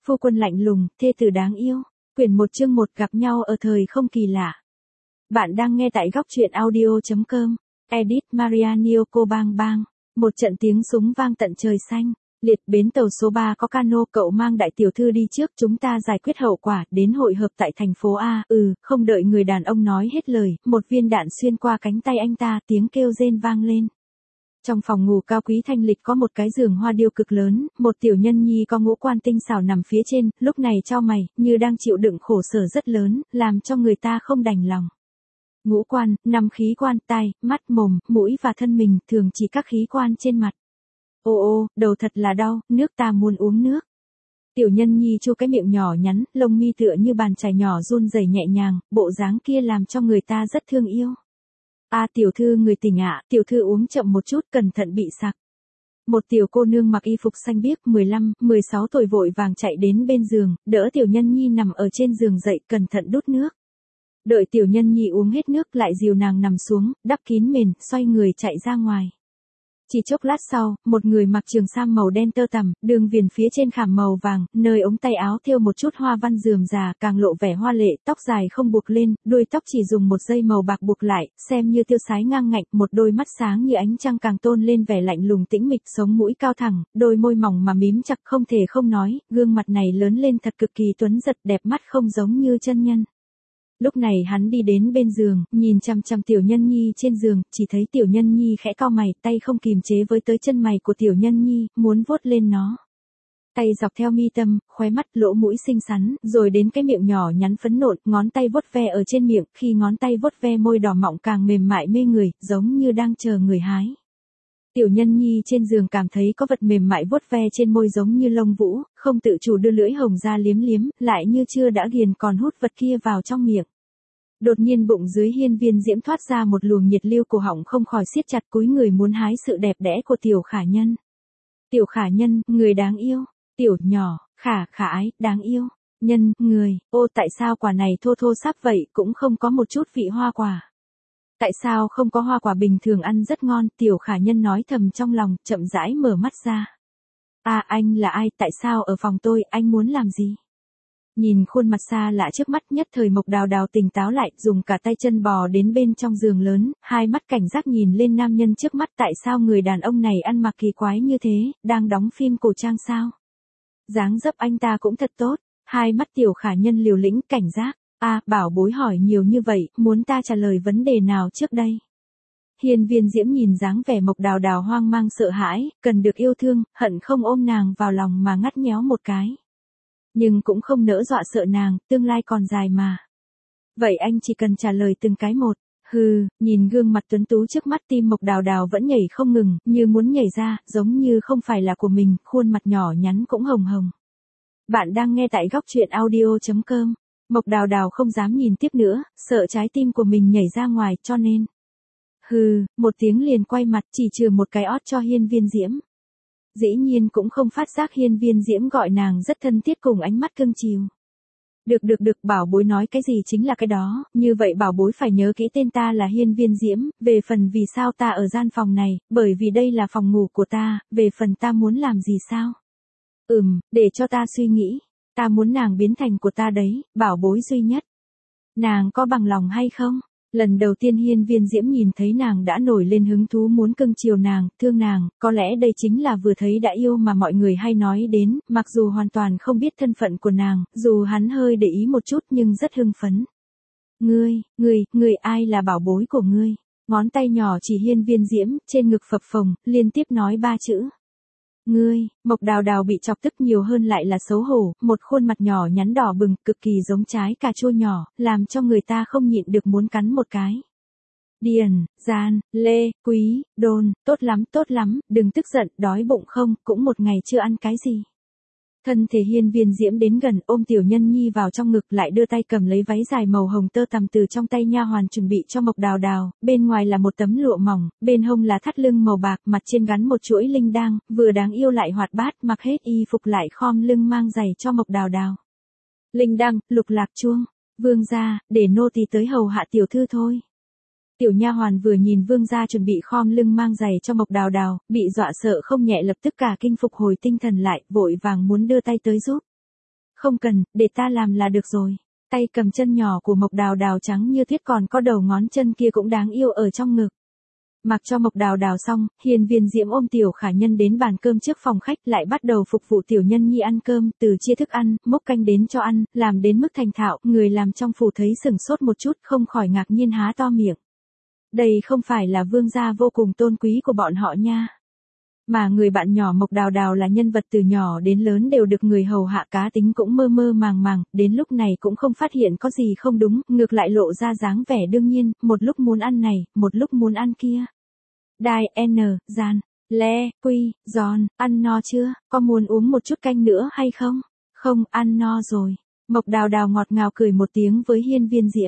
Phu quân lạnh lùng, thê tử đáng yêu. Quyển 1 chương 1 gặp nhau ở thời không kỳ lạ. Bạn đang nghe tại góc truyện audio.com. Edit Maria Nyoko Bang Bang. Một trận tiếng súng vang tận trời xanh. Liệt bến tàu số 3 có cano, cậu mang đại tiểu thư đi trước, chúng ta giải quyết hậu quả, đến hội hợp tại thành phố A. Không đợi người đàn ông nói hết lời, một viên đạn xuyên qua cánh tay anh ta, tiếng kêu rên vang lên. Trong phòng ngủ cao quý thanh lịch có một cái giường hoa điêu cực lớn, một tiểu nhân nhi có ngũ quan tinh xảo nằm phía trên, lúc này chau mày, như đang chịu đựng khổ sở rất lớn, làm cho người ta không đành lòng. Ngũ quan, 5 khí quan, tai, mắt, mồm, mũi và thân mình, thường chỉ các khí quan trên mặt. Ô, đầu thật là đau, nước, ta muốn uống nước. Tiểu nhân nhi chu cái miệng nhỏ nhắn, lông mi tựa như bàn chải nhỏ run rẩy nhẹ nhàng, bộ dáng kia làm cho người ta rất thương yêu. Tiểu thư người tỉnh ạ, tiểu thư uống chậm một chút, cẩn thận bị sặc. Một tiểu cô nương mặc y phục xanh biếc 15, 16 tuổi vội vàng chạy đến bên giường, đỡ tiểu nhân nhi nằm ở trên giường dậy, cẩn thận đút nước. Đợi tiểu nhân nhi uống hết nước lại dìu nàng nằm xuống, đắp kín mền, xoay người chạy ra ngoài. Chỉ chốc lát sau, một người mặc trường sam màu đen tơ tằm, đường viền phía trên khảm màu vàng, nơi ống tay áo thêu một chút hoa văn rườm rà, càng lộ vẻ hoa lệ, tóc dài không buộc lên, đuôi tóc chỉ dùng một dây màu bạc buộc lại, xem như tiêu sái ngang ngạnh, một đôi mắt sáng như ánh trăng càng tôn lên vẻ lạnh lùng tĩnh mịch, sống mũi cao thẳng, đôi môi mỏng mà mím chặt không thể không nói, gương mặt này lớn lên thật cực kỳ tuấn giật, đẹp mắt không giống như chân nhân. Lúc này hắn đi đến bên giường, nhìn chằm chằm tiểu nhân nhi trên giường, chỉ thấy tiểu nhân nhi khẽ cau mày, tay không kìm chế với tới chân mày của tiểu nhân nhi, muốn vuốt lên nó. Tay dọc theo mi tâm, khóe mắt, lỗ mũi xinh xắn, rồi đến cái miệng nhỏ nhắn phấn nộn, ngón tay vuốt ve ở trên miệng, khi ngón tay vuốt ve môi đỏ mọng càng mềm mại mê người, giống như đang chờ người hái. Tiểu nhân nhi trên giường cảm thấy có vật mềm mại vuốt ve trên môi giống như lông vũ, không tự chủ đưa lưỡi hồng ra liếm liếm, lại như chưa đã ghiền còn hút vật kia vào trong miệng. Đột nhiên bụng dưới hiên viên diễm thoát ra một luồng nhiệt lưu, cổ họng không khỏi siết chặt, cúi người muốn hái sự đẹp đẽ của tiểu khả nhân. Tiểu khả nhân, người đáng yêu, tiểu nhỏ, khả ái, đáng yêu, nhân, người, tại sao quả này thô thô sáp vậy, cũng không có một chút vị hoa quả. Tại sao không có hoa quả bình thường ăn rất ngon, tiểu khả nhân nói thầm trong lòng, chậm rãi mở mắt ra. Anh là ai, tại sao ở phòng tôi, anh muốn làm gì? Nhìn khuôn mặt xa lạ trước mắt, nhất thời Mộc Đào Đào tỉnh táo lại, dùng cả tay chân bò đến bên trong giường lớn, hai mắt cảnh giác nhìn lên nam nhân trước mắt, tại sao người đàn ông này ăn mặc kỳ quái như thế, đang đóng phim cổ trang sao? Dáng dấp anh ta cũng thật tốt, hai mắt tiểu khả nhân liều lĩnh cảnh giác. Bảo bối hỏi nhiều như vậy, muốn ta trả lời vấn đề nào trước đây? Hiên viên diễm nhìn dáng vẻ Mộc Đào Đào hoang mang sợ hãi, cần được yêu thương, hận không ôm nàng vào lòng mà ngắt nhéo một cái. Nhưng cũng không nỡ dọa sợ nàng, tương lai còn dài mà. Vậy anh chỉ cần trả lời từng cái một. Nhìn gương mặt tuấn tú trước mắt, tim Mộc Đào Đào vẫn nhảy không ngừng, như muốn nhảy ra, giống như không phải là của mình, khuôn mặt nhỏ nhắn cũng hồng hồng. Bạn đang nghe tại góc truyện audio.com. Mộc Đào Đào không dám nhìn tiếp nữa, sợ trái tim của mình nhảy ra ngoài, cho nên. Một tiếng liền quay mặt, chỉ trừ một cái ót cho hiên viên diễm. Dĩ nhiên cũng không phát giác hiên viên diễm gọi nàng rất thân thiết cùng ánh mắt cưng chiều. Được, bảo bối nói cái gì chính là cái đó, như vậy bảo bối phải nhớ kỹ tên ta là hiên viên diễm, về phần vì sao ta ở gian phòng này, bởi vì đây là phòng ngủ của ta, về phần ta muốn làm gì sao? Để cho ta suy nghĩ, ta muốn nàng biến thành của ta đấy, bảo bối duy nhất. Nàng có bằng lòng hay không? Lần đầu tiên hiên viên diễm nhìn thấy nàng đã nổi lên hứng thú muốn cưng chiều nàng, thương nàng, có lẽ đây chính là vừa thấy đã yêu mà mọi người hay nói đến, mặc dù hoàn toàn không biết thân phận của nàng, dù hắn hơi để ý một chút nhưng rất hưng phấn. Ngươi ai là bảo bối của ngươi? Ngón tay nhỏ chỉ hiên viên diễm, trên ngực phập phồng, liên tiếp nói 3 chữ. Ngươi, Mộc Đào Đào bị chọc tức nhiều hơn lại là xấu hổ, một khuôn mặt nhỏ nhắn đỏ bừng, cực kỳ giống trái cà chua nhỏ, làm cho người ta không nhịn được muốn cắn một cái. Điền, gian, lê, quý, đôn, tốt lắm, đừng tức giận, đói bụng không, cũng một ngày chưa ăn cái gì. Thân thể hiên viên diễm đến gần, ôm tiểu nhân nhi vào trong ngực, lại đưa tay cầm lấy váy dài màu hồng tơ tằm từ trong tay nha hoàn chuẩn bị cho Mộc Đào Đào, bên ngoài là một tấm lụa mỏng, bên hông là thắt lưng màu bạc, mặt trên gắn một chuỗi linh đăng, vừa đáng yêu lại hoạt bát, mặc hết y phục lại khom lưng mang giày cho Mộc Đào Đào. Linh đăng, lục lạc chuông, vương gia, để nô tỳ tới hầu hạ tiểu thư thôi. Tiểu nha hoàn vừa nhìn vương gia chuẩn bị khom lưng mang giày cho Mộc Đào Đào, bị dọa sợ không nhẹ, lập tức cả kinh phục hồi tinh thần lại, vội vàng muốn đưa tay tới giúp. Không cần, để ta làm là được rồi. Tay cầm chân nhỏ của Mộc Đào Đào trắng như tuyết còn có đầu ngón chân kia cũng đáng yêu ở trong ngực. Mặc cho Mộc Đào Đào xong, Hiên Viên Diễm ôm Tiểu Khả Nhân đến bàn cơm trước phòng khách lại bắt đầu phục vụ Tiểu Nhân Nhi ăn cơm, từ chia thức ăn, múc canh đến cho ăn, làm đến mức thành thạo, người làm trong phủ thấy sửng sốt một chút không khỏi ngạc nhiên há to miệng. Đây không phải là vương gia vô cùng tôn quý của bọn họ nha. Mà người bạn nhỏ Mộc Đào Đào là nhân vật từ nhỏ đến lớn đều được người hầu hạ, cá tính cũng mơ mơ màng màng, đến lúc này cũng không phát hiện có gì không đúng, ngược lại lộ ra dáng vẻ đương nhiên, một lúc muốn ăn này, một lúc muốn ăn kia. Đai, N, Gian, Le, Quy, Giòn, ăn no chưa, có muốn uống một chút canh nữa hay không? Không, ăn no rồi. Mộc Đào Đào ngọt ngào cười một tiếng với Hiên Viên Diễm.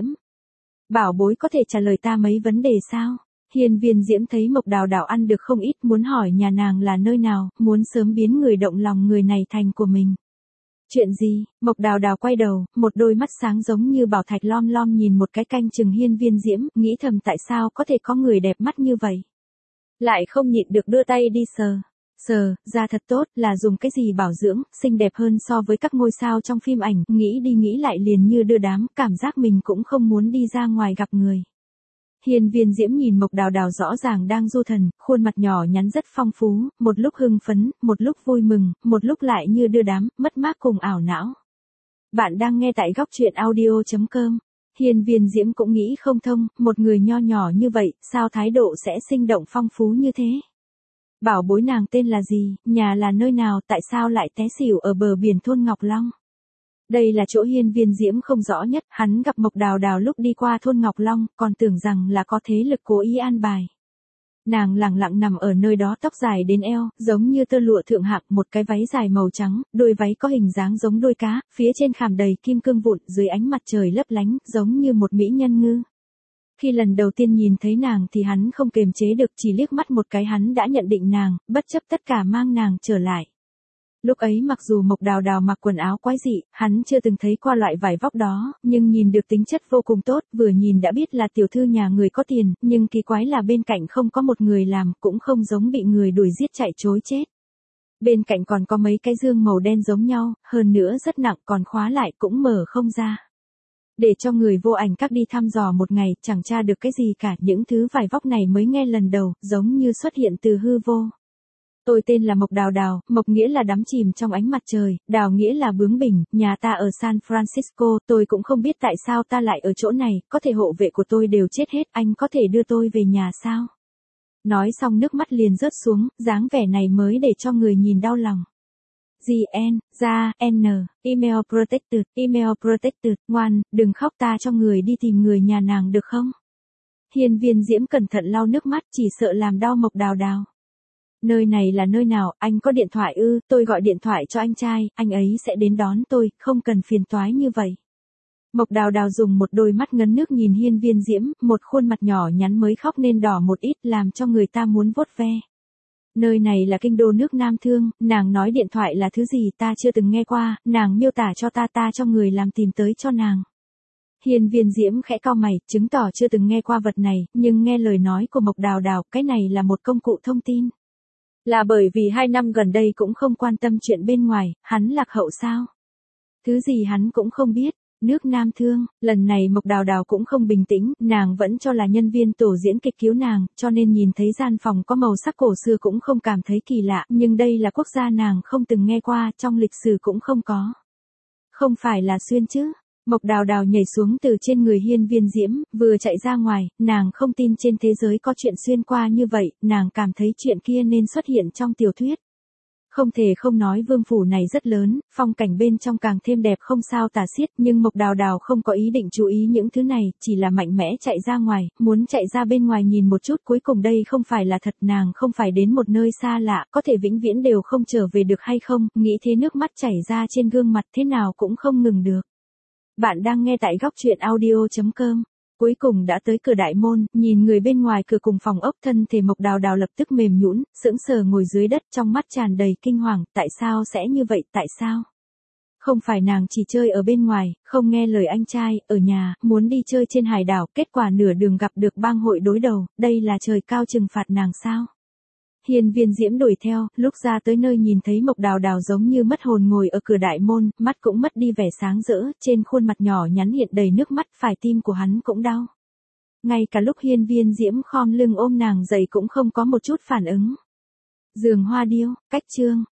Bảo bối có thể trả lời ta mấy vấn đề sao? Hiên Viên Diễm thấy Mộc Đào Đào ăn được không ít, muốn hỏi nhà nàng là nơi nào, muốn sớm biến người động lòng người này thành của mình. Chuyện gì? Mộc Đào Đào quay đầu, một đôi mắt sáng giống như bảo thạch lom lom nhìn một cái canh chừng Hiên Viên Diễm, nghĩ thầm tại sao có thể có người đẹp mắt như vậy. Lại không nhịn được đưa tay đi sờ. Sờ, da thật tốt, là dùng cái gì bảo dưỡng, xinh đẹp hơn so với các ngôi sao trong phim ảnh, nghĩ đi nghĩ lại liền như đưa đám, cảm giác mình cũng không muốn đi ra ngoài gặp người. Hiên Viên Diễm nhìn Mộc Đào Đào rõ ràng đang du thần, khuôn mặt nhỏ nhắn rất phong phú, một lúc hưng phấn, một lúc vui mừng, một lúc lại như đưa đám, mất mát cùng ảo não. Bạn đang nghe tại góc truyện audio.com. Hiên Viên Diễm cũng nghĩ không thông, một người nho nhỏ như vậy, sao thái độ sẽ sinh động phong phú như thế? Bảo bối nàng tên là gì, nhà là nơi nào, tại sao lại té xỉu ở bờ biển thôn Ngọc Long? Đây là chỗ Hiên Viên Diễm không rõ nhất, hắn gặp Mộc Đào Đào lúc đi qua thôn Ngọc Long, còn tưởng rằng là có thế lực cố ý an bài. Nàng lẳng lặng nằm ở nơi đó, tóc dài đến eo, giống như tơ lụa thượng hạng, một cái váy dài màu trắng, đôi váy có hình dáng giống đuôi cá, phía trên khảm đầy kim cương vụn, dưới ánh mặt trời lấp lánh, giống như một mỹ nhân ngư. Khi lần đầu tiên nhìn thấy nàng thì hắn không kềm chế được, chỉ liếc mắt một cái hắn đã nhận định nàng, bất chấp tất cả mang nàng trở lại. Lúc ấy mặc dù Mộc Đào Đào mặc quần áo quái dị, hắn chưa từng thấy qua loại vải vóc đó, nhưng nhìn được tính chất vô cùng tốt, vừa nhìn đã biết là tiểu thư nhà người có tiền, nhưng kỳ quái là bên cạnh không có một người làm, cũng không giống bị người đuổi giết chạy trối chết. Bên cạnh còn có mấy cái dương màu đen giống nhau, hơn nữa rất nặng, còn khóa lại cũng mở không ra. Để cho người vô ảnh các đi thăm dò một ngày, chẳng tra được cái gì cả, những thứ vải vóc này mới nghe lần đầu, giống như xuất hiện từ hư vô. Tôi tên là Mộc Đào Đào, Mộc nghĩa là đắm chìm trong ánh mặt trời, Đào nghĩa là bướng bỉnh, nhà ta ở San Francisco, tôi cũng không biết tại sao ta lại ở chỗ này, có thể hộ vệ của tôi đều chết hết, anh có thể đưa tôi về nhà sao? Nói xong nước mắt liền rớt xuống, dáng vẻ này mới để cho người nhìn đau lòng. GN, ra, N, email protected, ngoan, đừng khóc, ta cho người đi tìm người nhà nàng được không? Hiên Viên Diễm cẩn thận lau nước mắt, chỉ sợ làm đau Mộc Đào Đào. Nơi này là nơi nào, anh có điện thoại ư, tôi gọi điện thoại cho anh trai, anh ấy sẽ đến đón tôi, không cần phiền toái như vậy. Mộc Đào Đào dùng một đôi mắt ngấn nước nhìn Hiên Viên Diễm, một khuôn mặt nhỏ nhắn mới khóc nên đỏ một ít, làm cho người ta muốn vuốt ve. Nơi này là kinh đô nước Nam Thương, nàng nói điện thoại là thứ gì ta chưa từng nghe qua, nàng miêu tả cho ta cho người làm tìm tới cho nàng. Hiên Viên Diễm khẽ cau mày, chứng tỏ chưa từng nghe qua vật này, nhưng nghe lời nói của Mộc Đào Đào, cái này là một công cụ thông tin. Là bởi vì 2 năm gần đây cũng không quan tâm chuyện bên ngoài, hắn lạc hậu sao? Thứ gì hắn cũng không biết. Nước Nam Thương, lần này Mộc Đào Đào cũng không bình tĩnh, nàng vẫn cho là nhân viên tổ diễn kịch cứu nàng, cho nên nhìn thấy gian phòng có màu sắc cổ xưa cũng không cảm thấy kỳ lạ, nhưng đây là quốc gia nàng không từng nghe qua, trong lịch sử cũng không có. Không phải là xuyên chứ? Mộc Đào Đào nhảy xuống từ trên người Hiên Viên Diễm, vừa chạy ra ngoài, nàng không tin trên thế giới có chuyện xuyên qua như vậy, nàng cảm thấy chuyện kia nên xuất hiện trong tiểu thuyết. Không thể không nói vương phủ này rất lớn, phong cảnh bên trong càng thêm đẹp không sao tả xiết, nhưng Mộc Đào Đào không có ý định chú ý những thứ này, chỉ là mạnh mẽ chạy ra ngoài, muốn chạy ra bên ngoài nhìn một chút, cuối cùng đây không phải là thật, nàng không phải đến một nơi xa lạ, có thể vĩnh viễn đều không trở về được hay không, nghĩ thế nước mắt chảy ra trên gương mặt thế nào cũng không ngừng được. Bạn đang nghe tại góc truyện audio.com. Cuối cùng đã tới cửa đại môn, nhìn người bên ngoài cửa cùng phòng ốc, thân thể Mộc Đào Đào lập tức mềm nhũn, sững sờ ngồi dưới đất, trong mắt tràn đầy kinh hoàng, tại sao sẽ như vậy, tại sao? Không phải nàng chỉ chơi ở bên ngoài, không nghe lời anh trai, ở nhà, muốn đi chơi trên hải đảo, kết quả nửa đường gặp được bang hội đối đầu, đây là trời cao trừng phạt nàng sao? Hiên Viên Diễm đuổi theo, lúc ra tới nơi nhìn thấy Mộc Đào Đào giống như mất hồn ngồi ở cửa đại môn, mắt cũng mất đi vẻ sáng rỡ, trên khuôn mặt nhỏ nhắn hiện đầy nước mắt, phải tim của hắn cũng đau. Ngay cả lúc Hiên Viên Diễm khom lưng ôm nàng dậy cũng không có một chút phản ứng. Giường Hoa Điêu, cách chương.